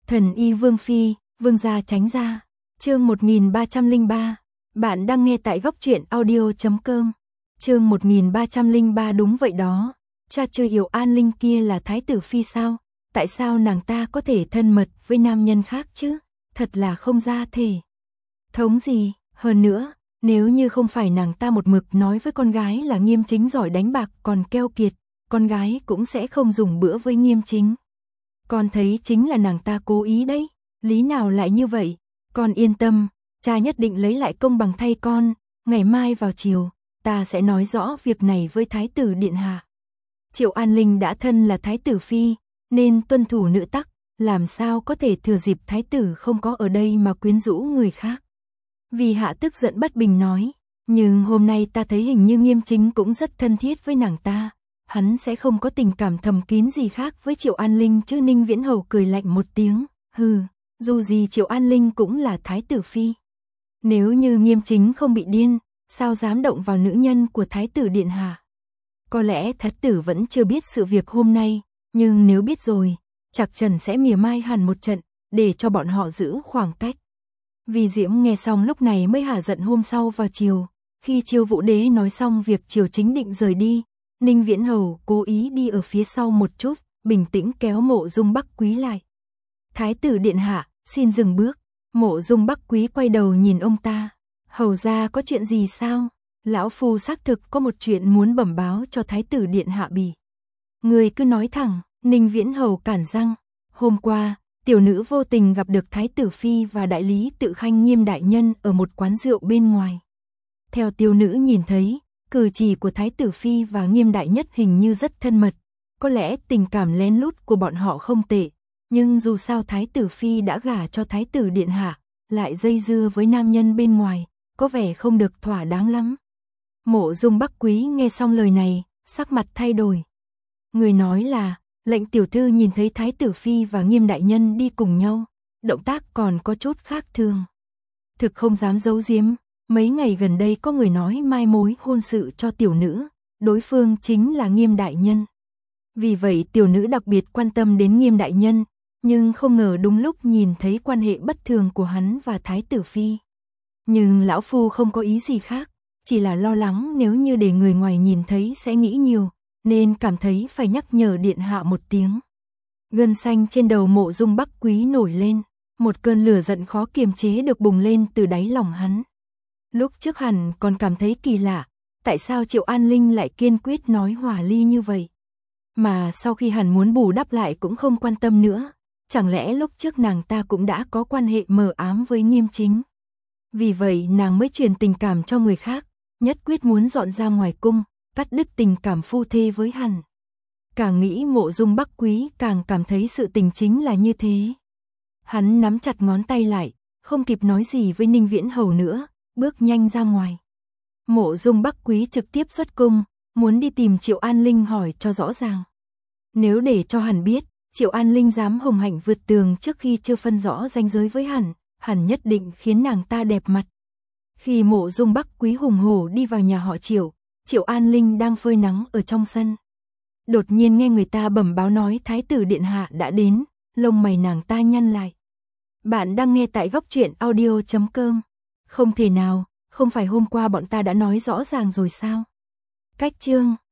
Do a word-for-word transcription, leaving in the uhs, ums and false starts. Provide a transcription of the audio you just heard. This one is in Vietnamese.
Thần y Vương Phi, Vương gia tránh ra. Chương một nghìn ba trăm lẻ ba. Bạn đang nghe tại góc truyện audio chấm com. Chương một nghìn ba trăm lẻ ba. Đúng vậy đó. Cha Trư Yểu An Linh kia là thái tử phi sao? Tại sao nàng ta có thể thân mật với nam nhân khác chứ? Thật là không ra thể thống gì. Hơn nữa, nếu như không phải nàng ta một mực nói với con gái là Nghiêm Chính giỏi đánh bạc còn keo kiệt, con gái cũng sẽ không dùng bữa với Nghiêm Chính. Con thấy chính là nàng ta cố ý đấy. Lý nào lại như vậy? Con yên tâm, cha nhất định lấy lại công bằng thay con. Ngày mai vào chiều, ta sẽ nói rõ việc này với thái tử điện hạ. Triệu An Linh đã thân là thái tử phi, nên tuân thủ nữ tắc, làm sao có thể thừa dịp thái tử không có ở đây mà quyến rũ người khác. Vì hạ tức giận bất bình nói, nhưng hôm nay ta thấy hình như Nghiêm Chính cũng rất thân thiết với nàng ta. Hắn sẽ không có tình cảm thầm kín gì khác với Triệu An Linh chứ. Ninh Viễn Hầu cười lạnh một tiếng, hừ, dù gì Triệu An Linh cũng là thái tử phi. Nếu như Nghiêm Chính không bị điên, sao dám động vào nữ nhân của thái tử điện hạ? Có lẽ thái tử vẫn chưa biết sự việc hôm nay, nhưng nếu biết rồi, chắc chắn sẽ mỉa mai hẳn một trận, để cho bọn họ giữ khoảng cách. Vì Diễm nghe xong lúc này mới hả giận. Hôm sau vào chiều, khi Chiêu Vũ Đế nói xong việc triều chính định rời đi, Ninh Viễn Hầu cố ý đi ở phía sau một chút, bình tĩnh kéo Mộ Dung Bắc Quý lại. Thái tử điện hạ, xin dừng bước. Mộ Dung Bắc Quý quay đầu nhìn ông ta. Hầu gia có chuyện gì sao? Lão phu xác thực có một chuyện muốn bẩm báo cho thái tử điện hạ bỉ. Người cứ nói thẳng. Ninh Viễn Hầu cản răng. Hôm qua, tiểu nữ vô tình gặp được thái tử phi và đại lý tự khanh Nghiêm đại nhân ở một quán rượu bên ngoài. Theo tiểu nữ nhìn thấy, cử chỉ của thái tử phi và Nghiêm đại nhất hình như rất thân mật. Có lẽ tình cảm lén lút của bọn họ không tệ, nhưng dù sao thái tử phi đã gả cho thái tử điện hạ, lại dây dưa với nam nhân bên ngoài, có vẻ không được thỏa đáng lắm. Mộ Dung Bắc Quý nghe xong lời này, sắc mặt thay đổi. Người nói là, lệnh tiểu thư nhìn thấy thái tử phi và Nghiêm đại nhân đi cùng nhau, động tác còn có chút khác thường. Thực không dám giấu giếm, mấy ngày gần đây có người nói mai mối hôn sự cho tiểu nữ, đối phương chính là Nghiêm đại nhân. Vì vậy tiểu nữ đặc biệt quan tâm đến Nghiêm đại nhân, nhưng không ngờ đúng lúc nhìn thấy quan hệ bất thường của hắn và thái tử phi. Nhưng lão phu không có ý gì khác, chỉ là lo lắng nếu như để người ngoài nhìn thấy sẽ nghĩ nhiều, nên cảm thấy phải nhắc nhở điện hạ một tiếng. Gân xanh trên đầu Mộ Dung Bắc Quý nổi lên, một cơn lửa giận khó kiềm chế được bùng lên từ đáy lòng hắn. Lúc trước hẳn còn cảm thấy kỳ lạ, tại sao Triệu An Linh lại kiên quyết nói hòa ly như vậy? Mà sau khi hẳn muốn bù đắp lại cũng không quan tâm nữa, chẳng lẽ lúc trước nàng ta cũng đã có quan hệ mờ ám với Nghiêm Chính? Vì vậy nàng mới truyền tình cảm cho người khác, nhất quyết muốn dọn ra ngoài cung, cắt đứt tình cảm phu thê với hẳn. Càng nghĩ Mộ Dung Bắc Quý càng cảm thấy sự tình chính là như thế. Hắn nắm chặt ngón tay lại, không kịp nói gì với Ninh Viễn Hầu nữa, bước nhanh ra ngoài. Mộ Dung Bắc Quý trực tiếp xuất cung, muốn đi tìm Triệu An Linh hỏi cho rõ ràng. Nếu để cho hẳn biết, Triệu An Linh dám hồng hạnh vượt tường trước khi chưa phân rõ ranh giới với hẳn, hẳn nhất định khiến nàng ta đẹp mặt. Khi Mộ Dung Bắc Quý hùng hổ đi vào nhà họ Triệu, Triệu An Linh đang phơi nắng ở trong sân. Đột nhiên nghe người ta bẩm báo nói thái tử điện hạ đã đến, lông mày nàng ta nhăn lại. Bạn đang nghe tại góc truyện audio chấm com. Không thể nào, không phải hôm qua bọn ta đã nói rõ ràng rồi sao? Cách chương